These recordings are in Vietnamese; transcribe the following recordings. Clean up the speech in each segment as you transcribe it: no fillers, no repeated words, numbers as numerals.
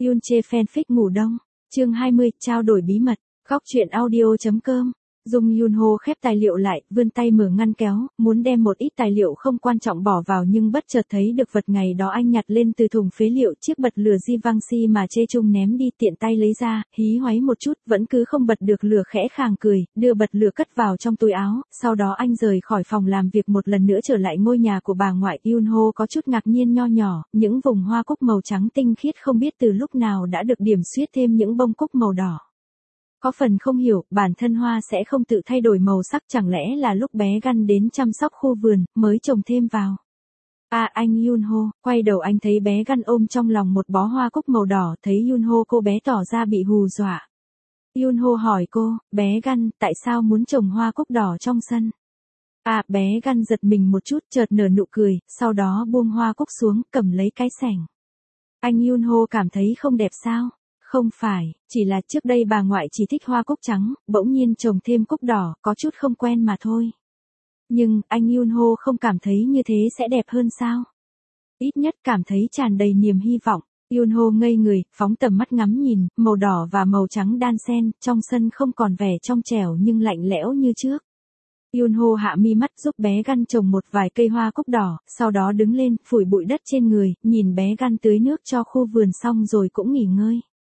Yunche fanfic ngủ đông. Chương 20, trao đổi bí mật. Góc truyện audio.com. Dung Yunho khép tài liệu lại, vươn tay mở ngăn kéo, muốn đem một ít tài liệu không quan trọng bỏ vào nhưng bất chợt thấy được vật ngày đó anh nhặt lên từ thùng phế liệu, chiếc bật lửa Givenchy mà Chê Chung ném đi, tiện tay lấy ra, hí hoáy một chút, vẫn cứ không bật được lửa, khẽ khàng cười, đưa bật lửa cất vào trong túi áo, sau đó anh rời khỏi phòng làm việc, một lần nữa trở lại ngôi nhà của bà ngoại. Yunho có chút ngạc nhiên nho nhỏ, những vùng hoa cúc màu trắng tinh khiết không biết từ lúc nào đã được điểm xuyết thêm những bông cúc màu đỏ. Có phần không hiểu, bản thân hoa sẽ không tự thay đổi màu sắc, chẳng lẽ là lúc bé Gun đến chăm sóc khu vườn, mới trồng thêm vào. À, anh Yunho, quay đầu anh thấy bé Gun ôm trong lòng một bó hoa cúc màu đỏ, thấy Yunho cô bé tỏ ra bị hù dọa. Yunho hỏi cô, bé Gun, tại sao muốn trồng hoa cúc đỏ trong sân? À, bé Gun giật mình một chút, chợt nở nụ cười, sau đó buông hoa cúc xuống, cầm lấy cái xẻng. Anh Yunho cảm thấy không đẹp sao? Không phải, chỉ là trước đây bà ngoại chỉ thích hoa cúc trắng, bỗng nhiên trồng thêm cúc đỏ, có chút không quen mà thôi. Nhưng, anh Yunho không cảm thấy như thế sẽ đẹp hơn sao? Ít nhất cảm thấy tràn đầy niềm hy vọng. Yunho ngây người, phóng tầm mắt ngắm nhìn, màu đỏ và màu trắng đan xen, trong sân không còn vẻ trong trẻo nhưng lạnh lẽo như trước. Yunho hạ mi mắt giúp bé Gun trồng một vài cây hoa cúc đỏ, sau đó đứng lên, phủi bụi đất trên người, nhìn bé Gun tưới nước cho khu vườn xong rồi cũng nghỉ ngơi.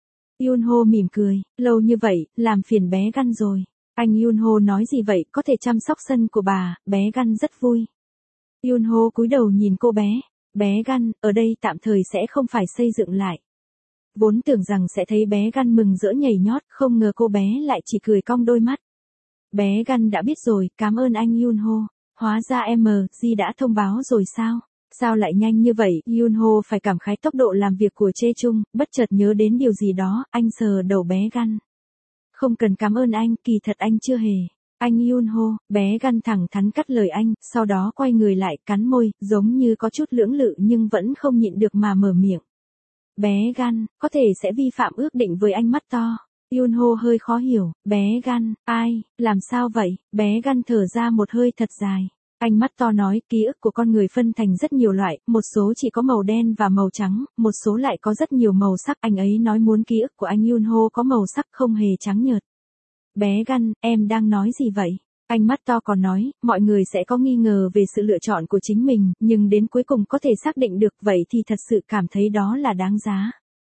Yunho mỉm cười, lâu như vậy, làm phiền bé Gun rồi. Anh Yunho nói gì vậy, có thể chăm sóc sân của bà, bé Gun rất vui. Yunho cúi đầu nhìn cô bé Gun, ở đây tạm thời sẽ không phải xây dựng lại. Vốn tưởng rằng sẽ thấy bé Gun mừng rỡ nhảy nhót, không ngờ cô bé lại chỉ cười cong đôi mắt. Bé Gun đã biết rồi, cảm ơn anh Yunho. Hóa ra MG đã thông báo rồi sao? Sao lại nhanh như vậy? Yunho phải cảm khái tốc độ làm việc của Chê Chung, bất chợt nhớ đến điều gì đó, anh sờ đầu bé Gun. Không cần cảm ơn anh, kỳ thật anh chưa hề. Anh Yunho, bé Gun thẳng thắn cắt lời anh, sau đó quay người lại, cắn môi, giống như có chút lưỡng lự nhưng vẫn không nhịn được mà mở miệng. Bé Gun, có thể sẽ vi phạm ước định với anh mắt to. Yunho hơi khó hiểu, bé Gun, ai, làm sao vậy? Bé Gun thở ra một hơi thật dài. Anh mắt to nói, ký ức của con người phân thành rất nhiều loại, một số chỉ có màu đen và màu trắng, một số lại có rất nhiều màu sắc. Anh ấy nói muốn ký ức của anh Yunho có màu sắc, không hề trắng nhợt. Bé Gun, em đang nói gì vậy? Anh mắt to còn nói, mọi người sẽ có nghi ngờ về sự lựa chọn của chính mình, nhưng đến cuối cùng có thể xác định được, vậy thì thật sự cảm thấy đó là đáng giá.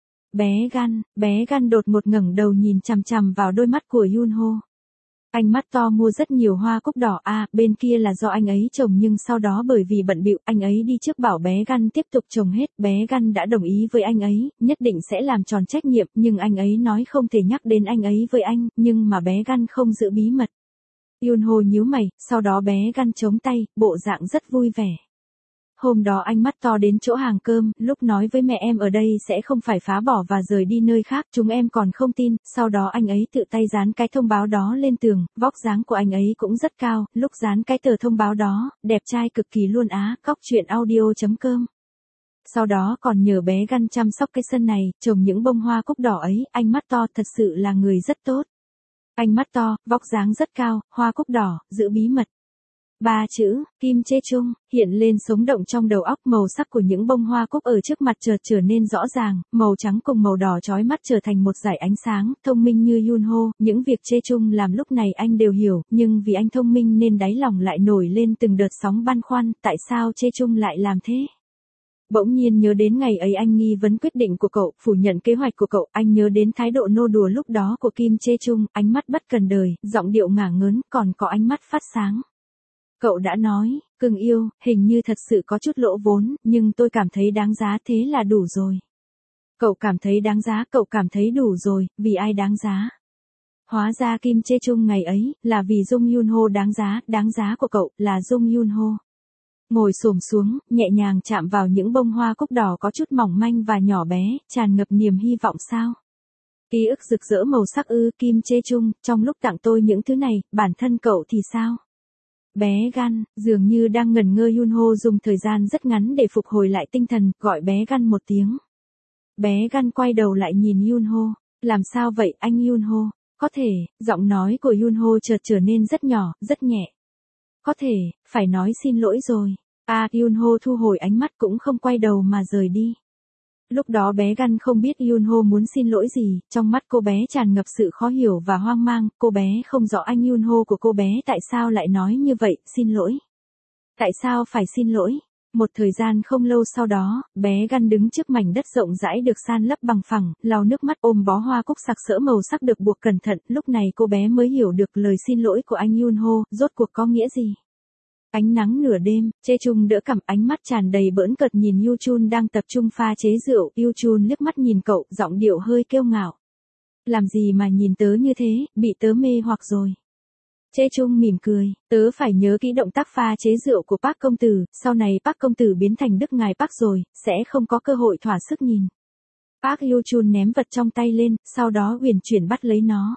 Bé Gun đột ngột ngẩng đầu nhìn chằm chằm vào đôi mắt của Yunho. Anh mắt to mua rất nhiều hoa cúc đỏ, à, bên kia là do anh ấy trồng nhưng sau đó bởi vì bận bịu, anh ấy đi trước bảo bé Gun tiếp tục trồng hết. Bé Gun đã đồng ý với anh ấy, nhất định sẽ làm tròn trách nhiệm, nhưng anh ấy nói không thể nhắc đến anh ấy với anh, nhưng mà bé Gun không giữ bí mật. Yunho nhíu mày, sau đó bé Gun chống tay, bộ dạng rất vui vẻ. Hôm đó anh mắt to đến chỗ hàng cơm, lúc nói với mẹ em ở đây sẽ không phải phá bỏ và rời đi nơi khác, chúng em còn không tin, sau đó anh ấy tự tay dán cái thông báo đó lên tường, vóc dáng của anh ấy cũng rất cao, lúc dán cái tờ thông báo đó, đẹp trai cực kỳ luôn á. Góc truyện audio.com. Sau đó còn nhờ bé Gun chăm sóc cái sân này, trồng những bông hoa cúc đỏ ấy, anh mắt to thật sự là người rất tốt. Anh mắt to, vóc dáng rất cao, hoa cúc đỏ, giữ bí mật. Ba chữ, Kim Chê Chung, hiện lên sống động trong đầu óc, màu sắc của những bông hoa cúc ở trước mặt chợt trở nên rõ ràng, màu trắng cùng màu đỏ chói mắt trở thành một dải ánh sáng. Thông minh như Yunho, những việc Chê Chung làm lúc này anh đều hiểu, nhưng vì anh thông minh nên đáy lòng lại nổi lên từng đợt sóng băn khoăn, tại sao Chê Chung lại làm thế? Bỗng nhiên nhớ đến ngày ấy anh nghi vấn quyết định của cậu, phủ nhận kế hoạch của cậu, anh nhớ đến thái độ nô đùa lúc đó của Kim Chê Chung, ánh mắt bất cần đời, giọng điệu ngả ngớn, còn có ánh mắt phát sáng. Cậu đã nói, cưng yêu, hình như thật sự có chút lỗ vốn, nhưng tôi cảm thấy đáng giá, thế là đủ rồi. Cậu cảm thấy đáng giá, cậu cảm thấy đủ rồi, vì ai đáng giá? Hóa ra Kim Chê Chung ngày ấy, là vì Dung Yunho đáng giá của cậu, là Dung Yunho. Ngồi xổm xuống, nhẹ nhàng chạm vào những bông hoa cúc đỏ có chút mỏng manh và nhỏ bé, tràn ngập niềm hy vọng sao? Ký ức rực rỡ màu sắc ư? Kim Chê Chung, trong lúc tặng tôi những thứ này, bản thân cậu thì sao? Bé Gun, dường như đang ngẩn ngơ. Yunho dùng thời gian rất ngắn để phục hồi lại tinh thần, gọi bé Gun một tiếng. Bé Gun quay đầu lại nhìn Yunho, làm sao vậy anh Yunho? Có thể, giọng nói của Yunho chợt trở nên rất nhỏ, rất nhẹ. Có thể, phải nói xin lỗi rồi. À, Yunho thu hồi ánh mắt cũng không quay đầu mà rời đi. Lúc đó bé Gun không biết Yunho muốn xin lỗi gì, trong mắt cô bé tràn ngập sự khó hiểu và hoang mang, cô bé không rõ anh Yunho của cô bé tại sao lại nói như vậy, xin lỗi. Tại sao phải xin lỗi? Một thời gian không lâu sau đó, bé Gun đứng trước mảnh đất rộng rãi được san lấp bằng phẳng, lau nước mắt ôm bó hoa cúc sặc sỡ màu sắc được buộc cẩn thận, lúc này cô bé mới hiểu được lời xin lỗi của anh Yunho, rốt cuộc có nghĩa gì. Ánh nắng nửa đêm, Chejung đỡ cằm, ánh mắt tràn đầy bỡn cợt nhìn Yuchun đang tập trung pha chế rượu, Yuchun liếc mắt nhìn cậu, giọng điệu hơi kiêu ngạo. Làm gì mà nhìn tớ như thế, bị tớ mê hoặc rồi. Chejung mỉm cười, tớ phải nhớ kỹ động tác pha chế rượu của Park công tử, sau này Park công tử biến thành đức ngài Park rồi, sẽ không có cơ hội thỏa sức nhìn. Park Yuchun ném vật trong tay lên, sau đó huyền chuyển bắt lấy nó.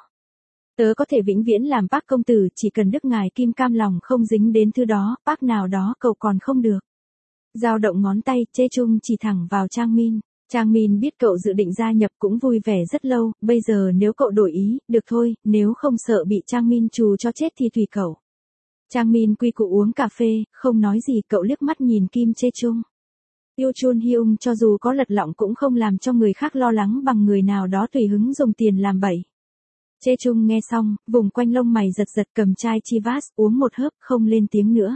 Tớ có thể vĩnh viễn làm Park công tử, chỉ cần đức ngài Kim cam lòng không dính đến thứ đó, Park nào đó cậu còn không được. Dao động ngón tay, Chejung chỉ thẳng vào Trang Min. Trang Min biết cậu dự định gia nhập cũng vui vẻ rất lâu, bây giờ nếu cậu đổi ý, được thôi, nếu không sợ bị Trang Min trù cho chết thì tùy cậu. Trang Min quy củ uống cà phê, không nói gì, cậu liếc mắt nhìn Kim Chejung. Yuchun Hyung cho dù có lật lọng cũng không làm cho người khác lo lắng bằng người nào đó tùy hứng dùng tiền làm bậy. Chejung nghe xong, vùng quanh lông mày giật giật cầm chai Chivas, uống một hớp, không lên tiếng nữa.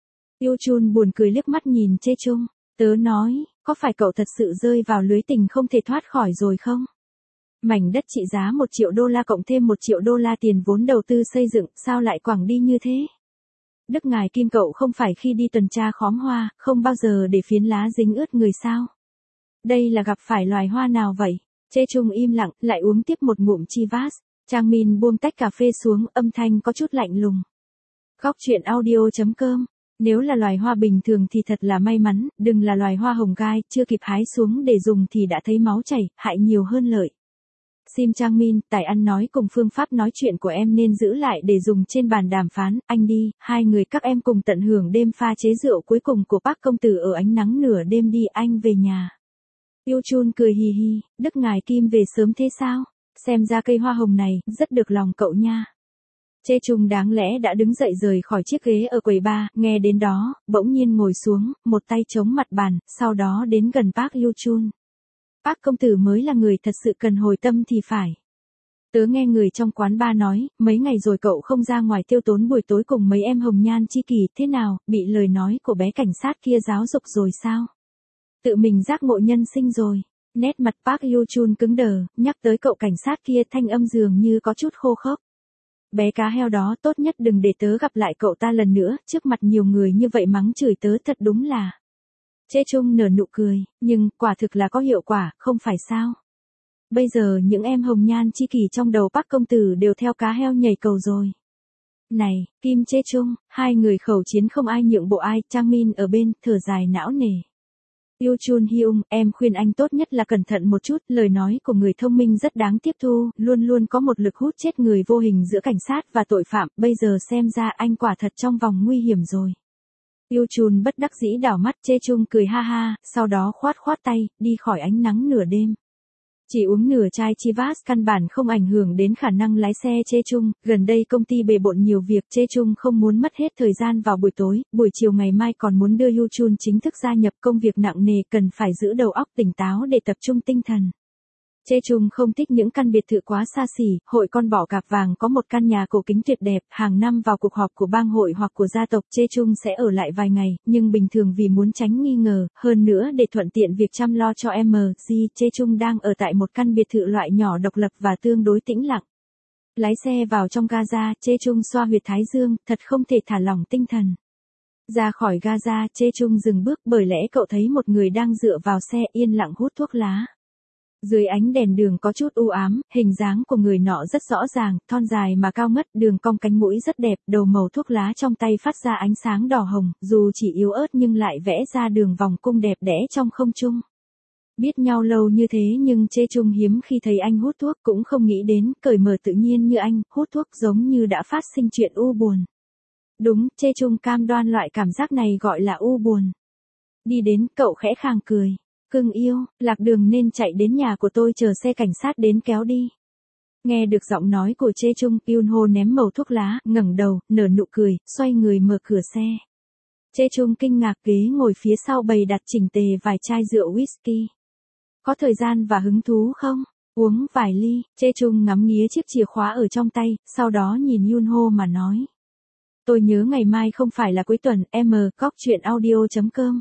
Yuchun buồn cười liếc mắt nhìn Chejung, tớ nói, có phải cậu thật sự rơi vào lưới tình không thể thoát khỏi rồi không? Mảnh đất trị giá 1 triệu đô la cộng thêm 1 triệu đô la tiền vốn đầu tư xây dựng, sao lại quẳng đi như thế? Đức ngài Kim cậu không phải khi đi tuần tra khóm hoa, không bao giờ để phiến lá dính ướt người sao? Đây là gặp phải loài hoa nào vậy? Chejung im lặng, lại uống tiếp một ngụm Chivas. Trang Min buông tách cà phê xuống, âm thanh có chút lạnh lùng. Góc truyện audio.com. Nếu là loài hoa bình thường thì thật là may mắn, đừng là loài hoa hồng gai, chưa kịp hái xuống để dùng thì đã thấy máu chảy, hại nhiều hơn lợi. Sim Trang Min, tài ăn nói cùng phương pháp nói chuyện của em nên giữ lại để dùng trên bàn đàm phán, anh đi, hai người các em cùng tận hưởng đêm pha chế rượu cuối cùng của Park công tử ở ánh nắng nửa đêm đi, anh về nhà. Yuchun cười hì hì, đức ngài Kim về sớm thế sao? Xem ra cây hoa hồng này, rất được lòng cậu nha. Chejung đáng lẽ đã đứng dậy rời khỏi chiếc ghế ở quầy bar, nghe đến đó, bỗng nhiên ngồi xuống, một tay chống mặt bàn, sau đó đến gần Park Yuchun. Park công tử mới là người thật sự cần hồi tâm thì phải. Tớ nghe người trong quán bar nói, mấy ngày rồi cậu không ra ngoài tiêu tốn buổi tối cùng mấy em hồng nhan chi kỷ, thế nào, bị lời nói của bé cảnh sát kia giáo dục rồi sao? Tự mình giác ngộ nhân sinh rồi. Nét mặt Park Yuchun cứng đờ, nhắc tới cậu cảnh sát kia thanh âm dường như có chút khô khốc. Bé cá heo đó tốt nhất đừng để tớ gặp lại cậu ta lần nữa, trước mặt nhiều người như vậy mắng chửi tớ thật đúng là. Chejung nở nụ cười, nhưng quả thực là có hiệu quả, không phải sao? Bây giờ những em hồng nhan chi kỷ trong đầu Park công tử đều theo cá heo nhảy cầu rồi. Này, Kim Chejung, hai người khẩu chiến không ai nhượng bộ ai, Trang Min ở bên, thở dài não nề. Yuchun Hyung, em khuyên anh tốt nhất là cẩn thận một chút, lời nói của người thông minh rất đáng tiếp thu, luôn luôn có một lực hút chết người vô hình giữa cảnh sát và tội phạm, bây giờ xem ra anh quả thật trong vòng nguy hiểm rồi. Yuchun bất đắc dĩ đảo mắt, Chejung cười ha ha, sau đó khoát khoát tay, đi khỏi ánh nắng nửa đêm. Chỉ uống nửa chai Chivas căn bản không ảnh hưởng đến khả năng lái xe Chejung, gần đây công ty bề bộn nhiều việc, Chejung không muốn mất hết thời gian vào buổi tối, buổi chiều ngày mai còn muốn đưa Yuchun chính thức gia nhập công việc nặng nề, cần phải giữ đầu óc tỉnh táo để tập trung tinh thần. Chejung không thích những căn biệt thự quá xa xỉ, hội con bò cạp vàng có một căn nhà cổ kính tuyệt đẹp, hàng năm vào cuộc họp của bang hội hoặc của gia tộc, Chejung sẽ ở lại vài ngày, nhưng bình thường vì muốn tránh nghi ngờ, hơn nữa để thuận tiện việc chăm lo cho MG, Chejung đang ở tại một căn biệt thự loại nhỏ độc lập và tương đối tĩnh lặng. Lái xe vào trong Gaza, Chejung xoa huyệt thái dương, thật không thể thả lỏng tinh thần. Ra khỏi Gaza, Chejung dừng bước bởi lẽ cậu thấy một người đang dựa vào xe yên lặng hút thuốc lá. Dưới ánh đèn đường có chút u ám, hình dáng của người nọ rất rõ ràng, thon dài mà cao ngất, đường cong cánh mũi rất đẹp, đầu màu thuốc lá trong tay phát ra ánh sáng đỏ hồng, dù chỉ yếu ớt nhưng lại vẽ ra đường vòng cung đẹp đẽ trong không trung. Biết nhau lâu như thế nhưng Chejung hiếm khi thấy anh hút thuốc, cũng không nghĩ đến, cởi mở tự nhiên như anh, hút thuốc giống như đã phát sinh chuyện u buồn. Đúng, Chejung cam đoan loại cảm giác này gọi là u buồn. Đi đến, cậu khẽ khàng cười. Cưng yêu, lạc đường nên chạy đến nhà của tôi chờ xe cảnh sát đến kéo đi. Nghe được giọng nói của Chejung, Yunho ném mẩu thuốc lá, ngẩng đầu, nở nụ cười, xoay người mở cửa xe. Chejung kinh ngạc, ghế ngồi phía sau bày đặt chỉnh tề vài chai rượu whisky. Có thời gian và hứng thú không? Uống vài ly, Chê Chung ngắm nghía chiếc chìa khóa ở trong tay, sau đó nhìn Yunho mà nói. Tôi nhớ ngày mai không phải là cuối tuần, cóc truyện audio.com.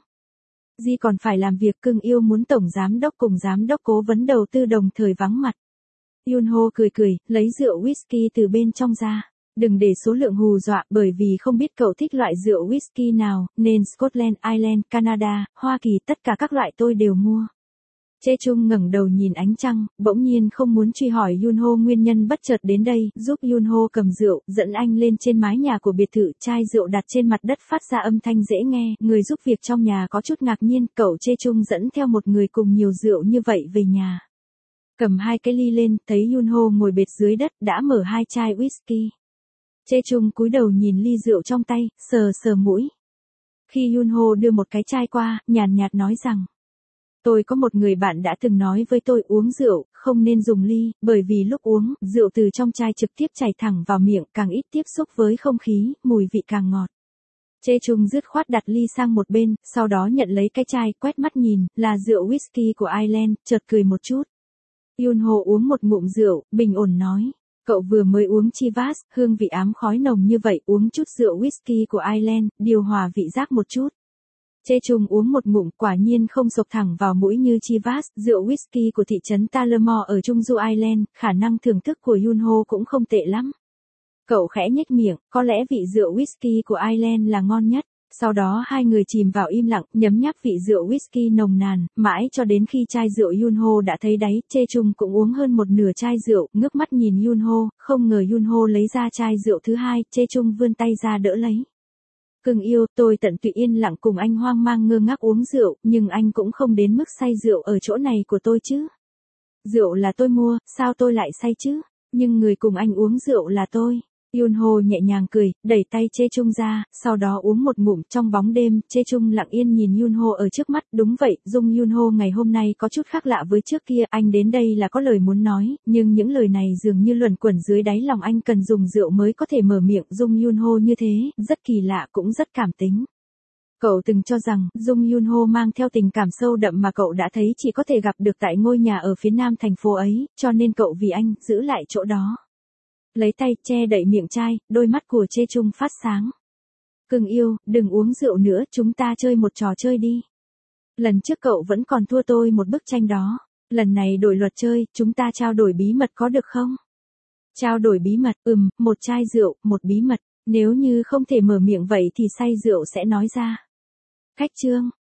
Di còn phải làm việc, cưng yêu muốn tổng giám đốc cùng giám đốc cố vấn đầu tư đồng thời vắng mặt. Yunho cười cười, lấy rượu whisky từ bên trong ra. Đừng để số lượng hù dọa, bởi vì không biết cậu thích loại rượu whisky nào, nên Scotland, Ireland, Canada, Hoa Kỳ tất cả các loại tôi đều mua. Chê Chung ngẩng đầu nhìn ánh trăng, bỗng nhiên không muốn truy hỏi Yunho nguyên nhân bất chợt đến đây, giúp Yunho cầm rượu, dẫn anh lên trên mái nhà của biệt thự, chai rượu đặt trên mặt đất phát ra âm thanh dễ nghe, người giúp việc trong nhà có chút ngạc nhiên, cậu Chê Chung dẫn theo một người cùng nhiều rượu như vậy về nhà. Cầm hai cái ly lên, thấy Yunho ngồi bệt dưới đất, đã mở hai chai whisky. Chê Chung cúi đầu nhìn ly rượu trong tay, sờ sờ mũi. Khi Yunho đưa một cái chai qua, nhàn nhạt nói rằng, tôi có một người bạn đã từng nói với tôi uống rượu, không nên dùng ly, bởi vì lúc uống, rượu từ trong chai trực tiếp chảy thẳng vào miệng, càng ít tiếp xúc với không khí, mùi vị càng ngọt. Chê Chung dứt khoát đặt ly sang một bên, sau đó nhận lấy cái chai, quét mắt nhìn, là rượu whisky của Ireland, chợt cười một chút. Yunho uống một ngụm rượu, bình ổn nói. Cậu vừa mới uống Chivas, hương vị ám khói nồng như vậy, uống chút rượu whisky của Ireland, điều hòa vị giác một chút. Chê Chung uống một ngụm, quả nhiên không sộc thẳng vào mũi như Chivas, rượu whisky của thị trấn Tullamore ở Trung Du Ireland, khả năng thưởng thức của Yunho cũng không tệ lắm. Cậu khẽ nhếch miệng, có lẽ vị rượu whisky của Ireland là ngon nhất. Sau đó hai người chìm vào im lặng, nhấm nháp vị rượu whisky nồng nàn, mãi cho đến khi chai rượu Yunho đã thấy đáy, Chê Chung cũng uống hơn một nửa chai rượu, ngước mắt nhìn Yunho, không ngờ Yunho lấy ra chai rượu thứ hai, Chê Chung vươn tay ra đỡ lấy. Cưng yêu, tôi tận tụy yên lặng cùng anh hoang mang ngơ ngác uống rượu, nhưng anh cũng không đến mức say rượu ở chỗ này của tôi chứ. Rượu là tôi mua, sao tôi lại say chứ? Nhưng người cùng anh uống rượu là tôi. Yunho nhẹ nhàng cười, đẩy tay Chê Chung ra, sau đó uống một ngụm. Trong bóng đêm, Chê Chung lặng yên nhìn Yunho ở trước mắt, đúng vậy, dung Yunho ngày hôm nay có chút khác lạ với trước kia, anh đến đây là có lời muốn nói, nhưng những lời này dường như luẩn quẩn dưới đáy lòng anh, cần dùng rượu mới có thể mở miệng. Dung Yunho như thế, rất kỳ lạ cũng rất cảm tính. Cậu từng cho rằng, Dung Yunho mang theo tình cảm sâu đậm mà cậu đã thấy chỉ có thể gặp được tại ngôi nhà ở phía nam thành phố ấy, cho nên cậu vì anh, giữ lại chỗ đó. Lấy tay che đậy miệng chai, đôi mắt của Chê Chung phát sáng. Cưng yêu, đừng uống rượu nữa, chúng ta chơi một trò chơi đi. Lần trước cậu vẫn còn thua tôi một bức tranh đó. Lần này đổi luật chơi, chúng ta trao đổi bí mật có được không? Trao đổi bí mật, một chai rượu, một bí mật. Nếu như không thể mở miệng vậy thì say rượu sẽ nói ra. Khách chương.